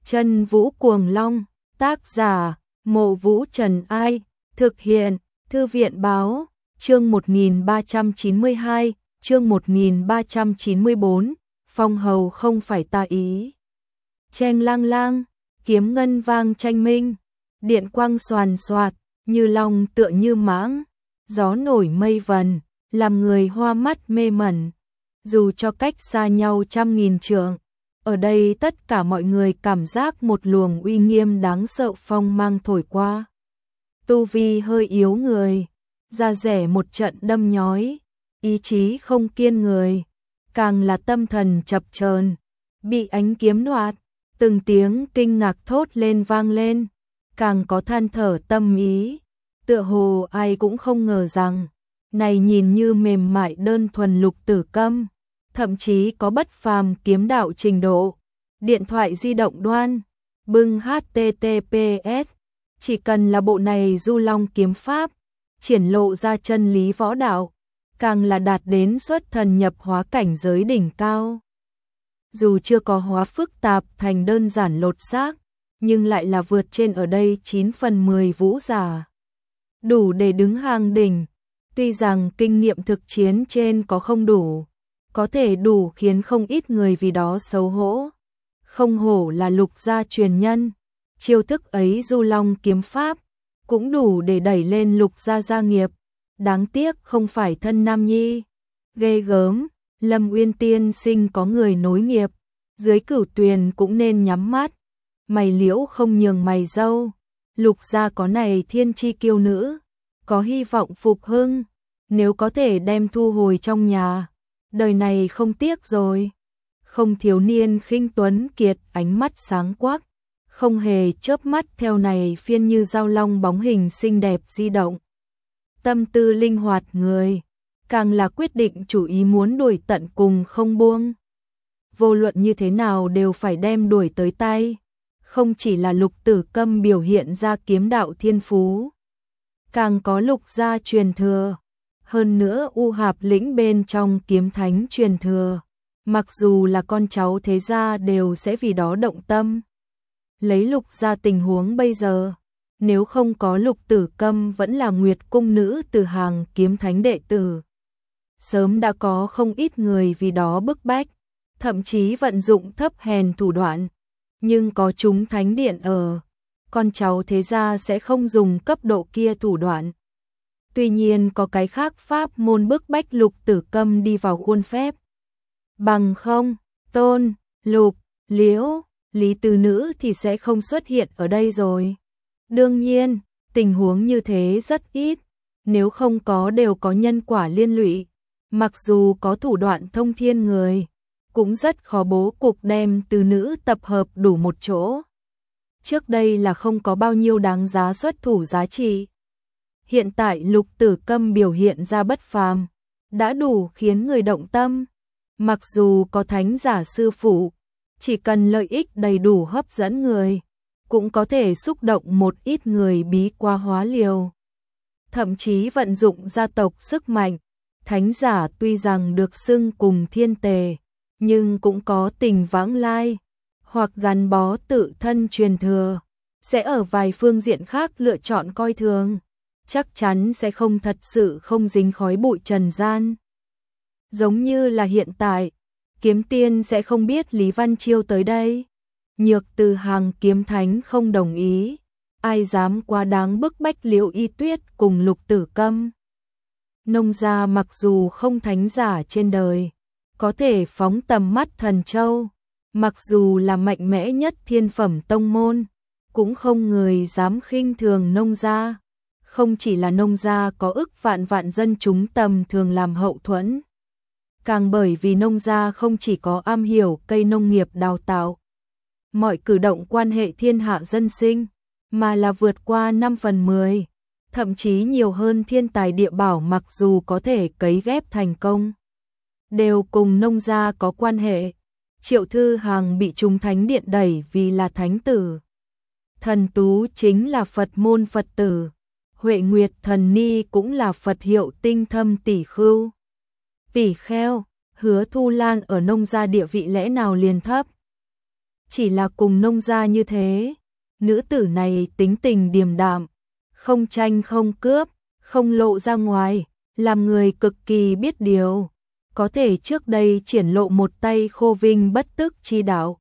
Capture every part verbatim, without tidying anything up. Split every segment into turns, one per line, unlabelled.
Chân Vũ Cuồng Long, tác giả, Mộ Vũ Trần Ai, thực hiện, Thư viện Báo, chương một nghìn ba trăm chín mươi hai, chương một nghìn ba trăm chín mươi bốn, phong hầu không phải ta ý. Cheng lang lang, kiếm ngân vang tranh minh, điện quang xoàn xoạt, như long tựa như mãng, gió nổi mây vần, làm người hoa mắt mê mẩn. Dù cho cách xa nhau trăm nghìn trượng, ở đây tất cả mọi người cảm giác một luồng uy nghiêm đáng sợ phong mang thổi qua. Tu vi hơi yếu người, da rẻ một trận đâm nhói, ý chí không kiên người, càng là tâm thần chập chờn, bị ánh kiếm đoạt, từng tiếng kinh ngạc thốt lên vang lên, càng có than thở tâm ý, tựa hồ ai cũng không ngờ rằng, này nhìn như mềm mại đơn thuần Lục Tử Câm, thậm chí có bất phàm kiếm đạo trình độ. Điện thoại di động đoan, bưng hát tê tê pê ét, chỉ cần là bộ này Du Long kiếm pháp, triển lộ ra chân lý võ đạo, càng là đạt đến xuất thần nhập hóa cảnh giới đỉnh cao. Dù chưa có hóa phức tạp thành đơn giản lột xác, nhưng lại là vượt trên ở đây chín phần mười vũ giả. Đủ để đứng hàng đỉnh, tuy rằng kinh nghiệm thực chiến trên có không đủ, có thể đủ khiến không ít người vì đó xấu hổ. Không hổ là Lục gia truyền nhân, chiêu thức ấy Du Long kiếm pháp, cũng đủ để đẩy lên Lục gia gia nghiệp. Đáng tiếc không phải thân nam nhi. Ghê gớm, Lâm Uyên tiên sinh có người nối nghiệp, dưới Cửu Tuyền cũng nên nhắm mắt. Mày liễu không nhường mày dâu, Lục gia có này thiên chi kiêu nữ, có hy vọng phục hưng, nếu có thể đem thu hồi trong nhà, đời này không tiếc rồi. Không thiếu niên khinh tuấn kiệt ánh mắt sáng quắc, không hề chớp mắt theo này phiên như dao long bóng hình xinh đẹp di động. Tâm tư linh hoạt người, càng là quyết định chủ ý muốn đuổi tận cùng không buông. Vô luận như thế nào đều phải đem đuổi tới tay, không chỉ là Lục Tử Câm biểu hiện ra kiếm đạo thiên phú, càng có Lục gia truyền thừa, hơn nữa U Hạp lĩnh bên trong kiếm thánh truyền thừa. Mặc dù là con cháu thế gia đều sẽ vì đó động tâm. Lấy Lục gia tình huống bây giờ, nếu không có Lục Tử Câm vẫn là Nguyệt cung nữ từ hàng kiếm thánh đệ tử. Sớm đã có không ít người vì đó bức bách, thậm chí vận dụng thấp hèn thủ đoạn. Nhưng có chúng thánh điện ở, con cháu thế gia sẽ không dùng cấp độ kia thủ đoạn. Tuy nhiên có cái khác pháp môn bức bách Lục Tử Câm đi vào khuôn phép. Bằng không, Tôn, Lục, Liễu, Lý Tư Nữ thì sẽ không xuất hiện ở đây rồi. Đương nhiên, tình huống như thế rất ít, nếu không có đều có nhân quả liên lụy. Mặc dù có thủ đoạn thông thiên người, cũng rất khó bố cục đem Tư Nữ tập hợp đủ một chỗ. Trước đây là không có bao nhiêu đáng giá xuất thủ giá trị. Hiện tại Lục Tử Câm biểu hiện ra bất phàm, đã đủ khiến người động tâm. Mặc dù có thánh giả sư phụ, chỉ cần lợi ích đầy đủ hấp dẫn người, cũng có thể xúc động một ít người bí qua hóa liều. Thậm chí vận dụng gia tộc sức mạnh, thánh giả tuy rằng được xưng cùng thiên tề, nhưng cũng có tình vãng lai, hoặc gắn bó tự thân truyền thừa, sẽ ở vài phương diện khác lựa chọn coi thường, chắc chắn sẽ không thật sự không dính khói bụi trần gian. Giống như là hiện tại, kiếm tiên sẽ không biết Lý Văn Chiêu tới đây. Nhược từ hàng kiếm thánh không đồng ý, ai dám quá đáng bức bách Liễu Y Tuyết cùng Lục Tử Câm. Nông gia mặc dù không thánh giả trên đời, có thể phóng tầm mắt thần châu, mặc dù là mạnh mẽ nhất thiên phẩm tông môn, cũng không người dám khinh thường nông gia. Không chỉ là nông gia có ức vạn vạn dân chúng tầm thường làm hậu thuẫn, càng bởi vì nông gia không chỉ có am hiểu cây nông nghiệp đào tạo, mọi cử động quan hệ thiên hạ dân sinh, mà là vượt qua năm phần mười, thậm chí nhiều hơn thiên tài địa bảo mặc dù có thể cấy ghép thành công, đều cùng nông gia có quan hệ. Triệu Thư Hằng bị chúng thánh điện đẩy vì là thánh tử. Thần Tú chính là Phật môn Phật tử. Huệ Nguyệt Thần Ni cũng là Phật hiệu tinh thâm tỷ khưu. Tỷ kheo, Hứa Thu Lan ở nông gia địa vị lẽ nào liền thấp. chỉ là cùng nông gia như thế. Nữ tử này tính tình điềm đạm, không tranh không cướp, không lộ ra ngoài, làm người cực kỳ biết điều, có thể trước đây triển lộ một tay khô vinh bất tức chi đạo.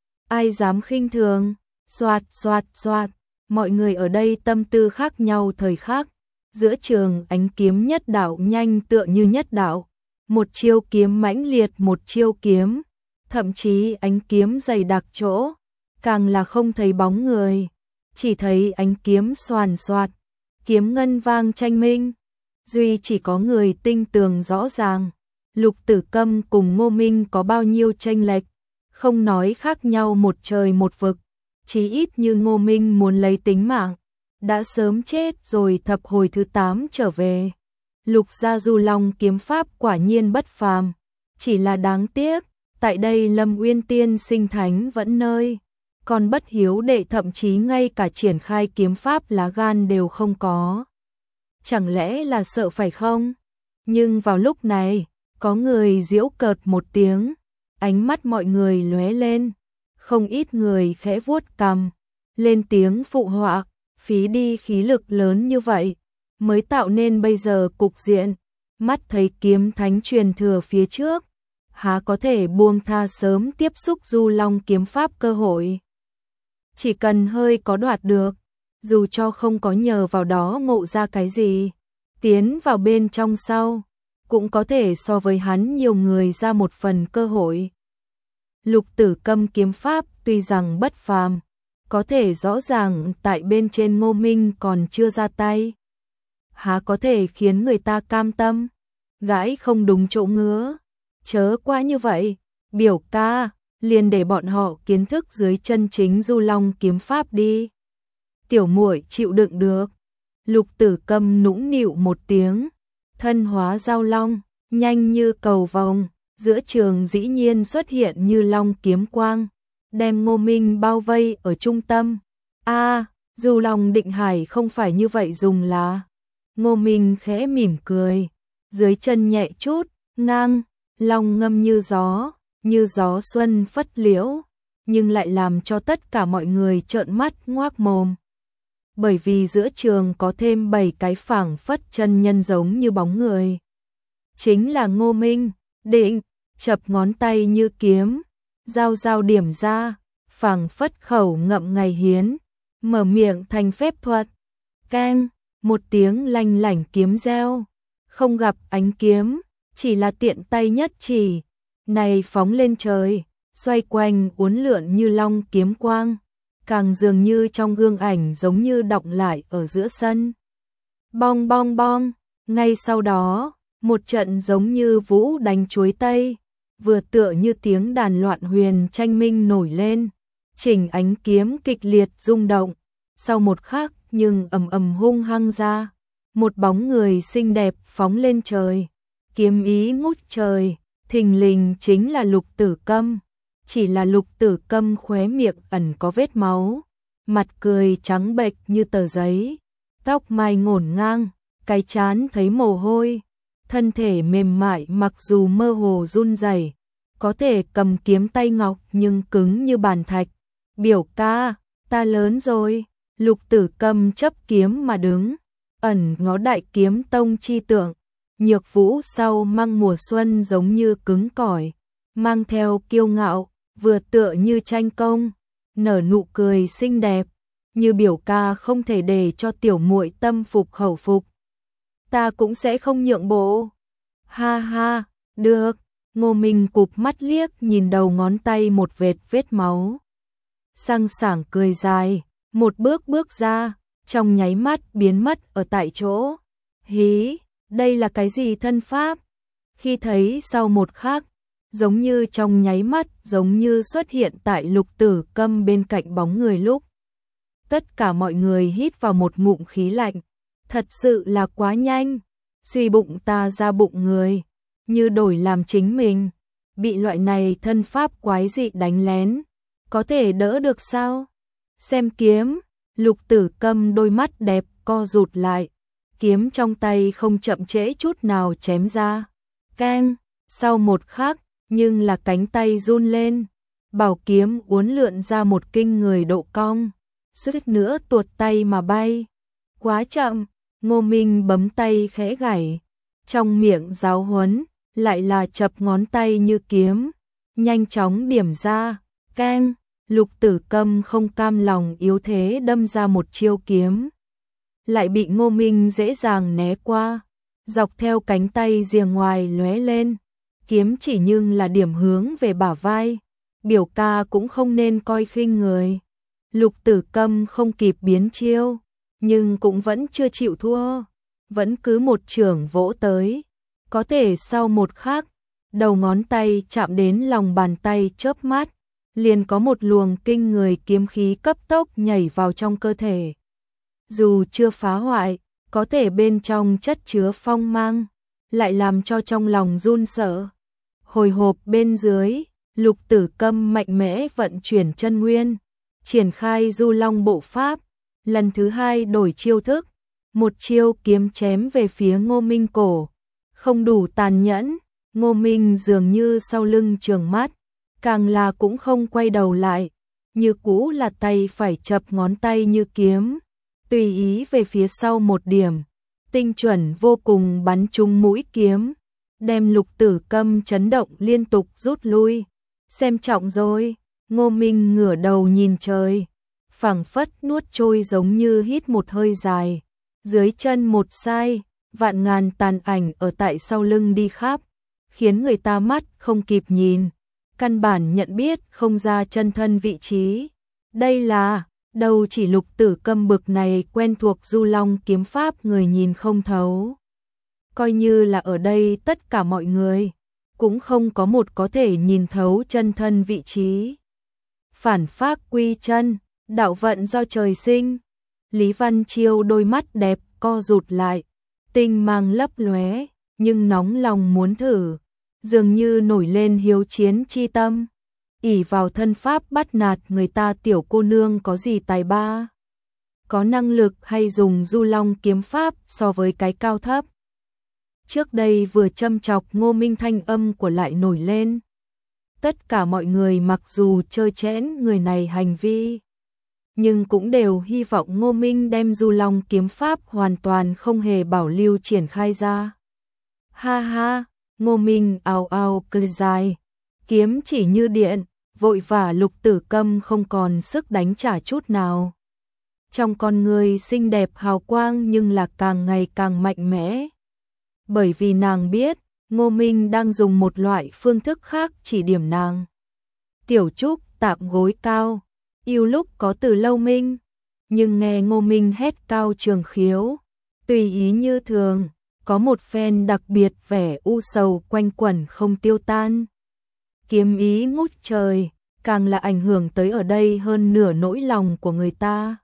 Ai dám khinh thường, xoạt xoạt xoạt, mọi người ở đây tâm tư khác nhau thời khắc, giữa trường ánh kiếm nhất đạo nhanh tựa như nhất đạo, một chiêu kiếm mãnh liệt một chiêu kiếm, thậm chí ánh kiếm dày đặc chỗ, càng là không thấy bóng người, chỉ thấy ánh kiếm xoàn xoạt, kiếm ngân vang tranh minh, duy chỉ có người tinh tường rõ ràng. Lục Tử Câm cùng Ngô Minh có bao nhiêu chênh lệch, không nói khác nhau một trời một vực, chí ít như Ngô Minh muốn lấy tính mạng, đã sớm chết rồi thập hồi thứ tám trở về. Lục gia Du Long kiếm pháp quả nhiên bất phàm, chỉ là đáng tiếc, tại đây Lâm Uyên Tiên sinh thánh vẫn nơi, còn bất hiếu đệ thậm chí ngay cả triển khai kiếm pháp lá gan đều không có. Chẳng lẽ là sợ phải không? Nhưng vào lúc này, có người giễu cợt một tiếng, ánh mắt mọi người lóe lên, không ít người khẽ vuốt cằm, lên tiếng phụ họa, phí đi khí lực lớn như vậy, mới tạo nên bây giờ cục diện, mắt thấy kiếm thánh truyền thừa phía trước, há có thể buông tha sớm tiếp xúc Du Long kiếm pháp cơ hội. Chỉ cần hơi có đoạt được, dù cho không có nhờ vào đó ngộ ra cái gì, tiến vào bên trong sau, cũng có thể so với hắn nhiều người ra một phần cơ hội. Lục Tử Câm kiếm pháp tuy rằng bất phàm, có thể rõ ràng tại bên trên Ngô Minh còn chưa ra tay. Há có thể khiến người ta cam tâm, gãi không đúng chỗ ngứa, chớ quá như vậy, biểu ca, liền để bọn họ kiến thức dưới chân chính Du Long kiếm pháp đi. Tiểu muội chịu đựng được. Lục Tử Câm nũng nịu một tiếng, thân hóa giao long, nhanh như cầu vồng, giữa trường dĩ nhiên xuất hiện như long kiếm quang, đem Ngô Minh bao vây ở trung tâm. A, à, dù lòng định hải không phải như vậy dùng là. Ngô Minh khẽ mỉm cười, dưới chân nhẹ chút, ngang, long ngâm như gió, như gió xuân phất liễu, nhưng lại làm cho tất cả mọi người trợn mắt ngoác mồm. Bởi vì giữa trường có thêm bảy cái phảng phất chân nhân giống như bóng người. Chính là Ngô Minh, định, chập ngón tay như kiếm, dao dao điểm ra, phảng phất khẩu ngậm ngày hiến, mở miệng thành phép thuật. Keng, một tiếng lanh lảnh kiếm reo, không gặp ánh kiếm, chỉ là tiện tay nhất chỉ, này phóng lên trời, xoay quanh uốn lượn như long kiếm quang, càng dường như trong gương ảnh giống như đọng lại ở giữa sân. Bong bong bong, ngay sau đó, một trận giống như vũ đánh chuối tây, vừa tựa như tiếng đàn loạn huyền tranh minh nổi lên, chỉnh ánh kiếm kịch liệt rung động, sau một khắc nhưng ầm ầm hung hăng ra, một bóng người xinh đẹp phóng lên trời, kiếm ý ngút trời, thình lình chính là Lục Tử Câm. Chỉ là Lục Tử Câm khóe miệng ẩn có vết máu, mặt cười trắng bệch như tờ giấy, tóc mai ngổn ngang, cái trán thấy mồ hôi, thân thể mềm mại mặc dù mơ hồ run rẩy, có thể cầm kiếm tay ngọc nhưng cứng như bàn thạch. Biểu ca, ta lớn rồi. Lục Tử Câm chấp kiếm mà đứng, ẩn ngó Đại Kiếm Tông chi tượng, nhược vũ sau mang mùa xuân giống như cứng cỏi, mang theo kiêu ngạo, vừa tựa như tranh công, nở nụ cười xinh đẹp, như biểu ca không thể để cho tiểu muội tâm phục khẩu phục. Ta cũng sẽ không nhượng bộ. Ha ha, được. Ngô Minh cụp mắt liếc nhìn đầu ngón tay một vệt vết máu. Sang sảng cười dài, một bước bước ra, trong nháy mắt biến mất ở tại chỗ. Hí, đây là cái gì thân pháp? Khi thấy sau một khắc, giống như trong nháy mắt giống như xuất hiện tại Lục Tử Câm bên cạnh bóng người lúc. Tất cả mọi người hít vào một ngụm khí lạnh, thật sự là quá nhanh, suy bụng ta ra bụng người, như đổi làm chính mình, bị loại này thân pháp quái dị đánh lén, có thể đỡ được sao? Xem kiếm, Lục Tử Câm đôi mắt đẹp co rụt lại, kiếm trong tay không chậm trễ chút nào chém ra. Keng, sau một khắc, nhưng là cánh tay run lên, bảo kiếm uốn lượn ra một kinh người độ cong, suýt nữa tuột tay mà bay. Quá chậm, Ngô Minh bấm tay khẽ gảy, trong miệng giáo huấn, lại là chập ngón tay như kiếm, nhanh chóng điểm ra, keng, Lục Tử Câm không cam lòng yếu thế đâm ra một chiêu kiếm, lại bị Ngô Minh dễ dàng né qua, dọc theo cánh tay rìa ngoài lóe lên, kiếm chỉ nhưng là điểm hướng về bả vai, biểu ca cũng không nên coi khinh người. Lục Tử Câm không kịp biến chiêu, nhưng cũng vẫn chưa chịu thua, vẫn cứ một chưởng vỗ tới, có thể sau một khắc, đầu ngón tay chạm đến lòng bàn tay chớp mắt, liền có một luồng kinh người kiếm khí cấp tốc nhảy vào trong cơ thể. Dù chưa phá hoại, có thể bên trong chất chứa phong mang, lại làm cho trong lòng run sợ. Hồi hộp bên dưới, Lục Tử Câm mạnh mẽ vận chuyển chân nguyên, triển khai Du Long bộ pháp, lần thứ hai đổi chiêu thức, một chiêu kiếm chém về phía Ngô Minh cổ, không đủ tàn nhẫn, Ngô Minh dường như sau lưng trừng mắt, càng là cũng không quay đầu lại, như cũ là tay phải chập ngón tay như kiếm, tùy ý về phía sau một điểm, tinh chuẩn vô cùng bắn trúng mũi kiếm, đem Lục Tử Câm chấn động liên tục rút lui. Xem trọng rồi, Ngô Minh ngửa đầu nhìn trời, phảng phất nuốt trôi giống như hít một hơi dài, dưới chân một sai, vạn ngàn tàn ảnh ở tại sau lưng đi khắp, khiến người ta mắt không kịp nhìn, căn bản nhận biết không ra chân thân vị trí. Đây là, đâu chỉ Lục Tử Câm bực này quen thuộc Du Long kiếm pháp người nhìn không thấu. Coi như là ở đây tất cả mọi người, cũng không có một có thể nhìn thấu chân thân vị trí. Phản phác quy chân, đạo vận do trời sinh. Lý Văn Chiêu đôi mắt đẹp co rụt lại, tinh mang lấp lóe, nhưng nóng lòng muốn thử, dường như nổi lên hiếu chiến chi tâm. Ỷ vào thân pháp bắt nạt người ta tiểu cô nương có gì tài ba, có năng lực hay dùng Du Long kiếm pháp so với cái cao thấp. Trước đây vừa châm chọc Ngô Minh thanh âm của lại nổi lên. Tất cả mọi người mặc dù chơi chẽn người này hành vi, nhưng cũng đều hy vọng Ngô Minh đem Du Long kiếm pháp hoàn toàn không hề bảo lưu triển khai ra. Ha ha, Ngô Minh ào ào cười dài, kiếm chỉ như điện, vội vã. Lục Tử Câm không còn sức đánh trả chút nào. Trong con người xinh đẹp hào quang nhưng là càng ngày càng mạnh mẽ. Bởi vì nàng biết, Ngô Minh đang dùng một loại phương thức khác chỉ điểm nàng. Tiểu Trúc tạm gối cao, yêu lúc có từ lâu minh, nhưng nghe Ngô Minh hét cao trường khiếu, tùy ý như thường, có một phen đặc biệt vẻ u sầu quanh quẩn không tiêu tan. Kiếm ý ngút trời, càng là ảnh hưởng tới ở đây hơn nửa nỗi lòng của người ta.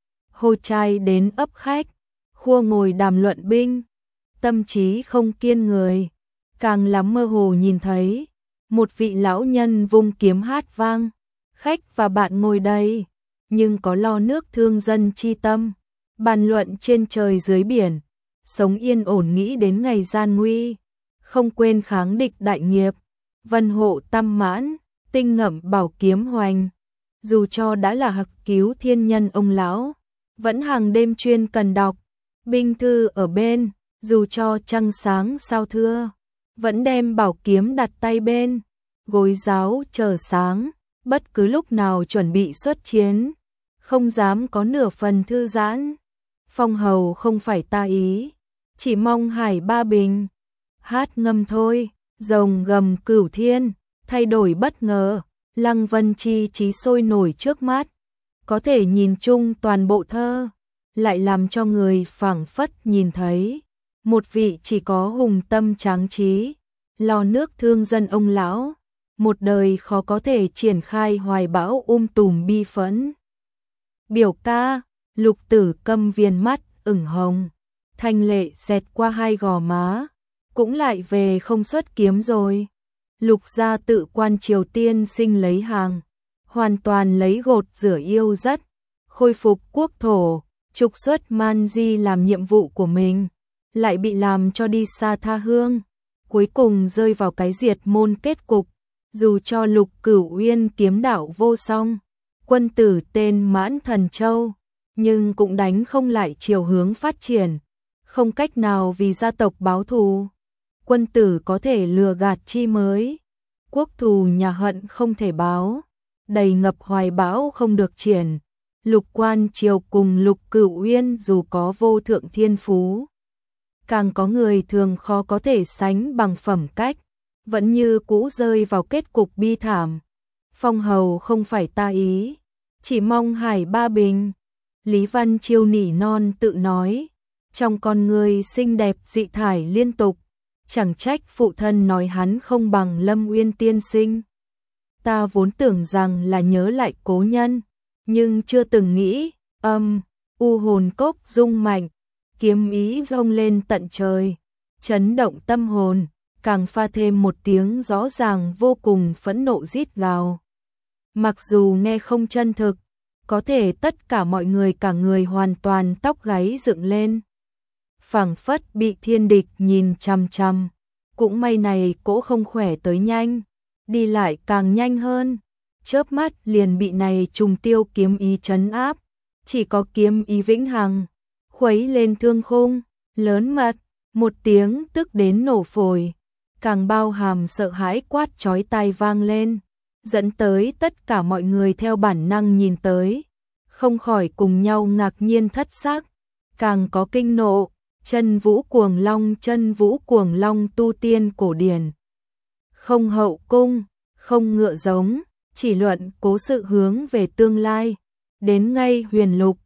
Hô trai đến ấp khách, khua ngồi đàm luận binh, tâm trí không kiên người, càng lắm mơ hồ nhìn thấy một vị lão nhân vung kiếm hát vang, khách và bạn ngồi đây, nhưng có lo nước thương dân chi tâm, bàn luận trên trời dưới biển, sống yên ổn nghĩ đến ngày gian nguy, không quên kháng địch đại nghiệp, vân hộ tam mãn, tinh ngậm bảo kiếm hoành. Dù cho đã là hặc cứu thiên nhân ông lão, vẫn hàng đêm chuyên cần đọc binh thư ở bên, dù cho trăng sáng sao thưa, vẫn đem bảo kiếm đặt tay bên, gối giáo chờ sáng, bất cứ lúc nào chuẩn bị xuất chiến, không dám có nửa phần thư giãn. Phong hầu không phải ta ý, chỉ mong hải ba bình, hát ngâm thôi, rồng gầm cửu thiên, thay đổi bất ngờ, Lăng Vân chi trí sôi nổi trước mắt, có thể nhìn chung toàn bộ thơ, lại làm cho người phảng phất nhìn thấy một vị chỉ có hùng tâm tráng trí, lo nước thương dân ông lão, một đời khó có thể triển khai hoài bão um tùm bi phẫn. Biểu ca, Lục Tử Câm viên mắt ửng hồng, thanh lệ xẹt qua hai gò má, cũng lại về không xuất kiếm rồi. Lục gia tự quan Triều Tiên sinh lấy hàng, hoàn toàn lấy gột rửa yêu rất, khôi phục quốc thổ, trục xuất Man Di làm nhiệm vụ của mình, lại bị làm cho đi xa tha hương, cuối cùng rơi vào cái diệt môn kết cục, Dù cho Lục Cửu Uyên kiếm đạo vô song, quân tử tên Mãn Thần Châu, nhưng cũng đánh không lại chiều hướng phát triển, không cách nào vì gia tộc báo thù. Quân tử có thể lừa gạt chi mới, quốc thù nhà hận không thể báo, đầy ngập hoài bão không được triển. Lục Quan Triều cùng Lục Cửu Uyên dù có vô thượng thiên phú, càng có người thường khó có thể sánh bằng phẩm cách, vẫn như cũ rơi vào kết cục bi thảm. Phong hầu không phải ta ý, chỉ mong hải ba bình. Lý Văn Chiêu nỉ non tự nói, trong con người xinh đẹp dị thải liên tục, chẳng trách phụ thân nói hắn không bằng Lâm Uyên tiên sinh. Ta vốn tưởng rằng là nhớ lại cố nhân, nhưng chưa từng nghĩ, âm, u hồn cốc rung mạnh, kiếm ý rông lên tận trời, chấn động tâm hồn, càng pha thêm một tiếng rõ ràng vô cùng phẫn nộ rít gào. Mặc dù nghe không chân thực, có thể tất cả mọi người cả người hoàn toàn tóc gáy dựng lên. Phảng phất bị thiên địch nhìn chằm chằm, cũng may này cỗ không khỏe tới nhanh, đi lại càng nhanh hơn, chớp mắt liền bị này trùng tiêu kiếm ý trấn áp, chỉ có kiếm ý vĩnh hằng, khuấy lên thương khung, lớn mật, một tiếng tức đến nổ phổi, càng bao hàm sợ hãi quát chói tai vang lên, dẫn tới tất cả mọi người theo bản năng nhìn tới, không khỏi cùng nhau ngạc nhiên thất sắc, càng có kinh nộ, chân vũ cuồng long chân vũ cuồng long tu tiên cổ điển. Không hậu cung, không ngựa giống, chỉ luận cố sự hướng về tương lai, đến ngay huyền lục,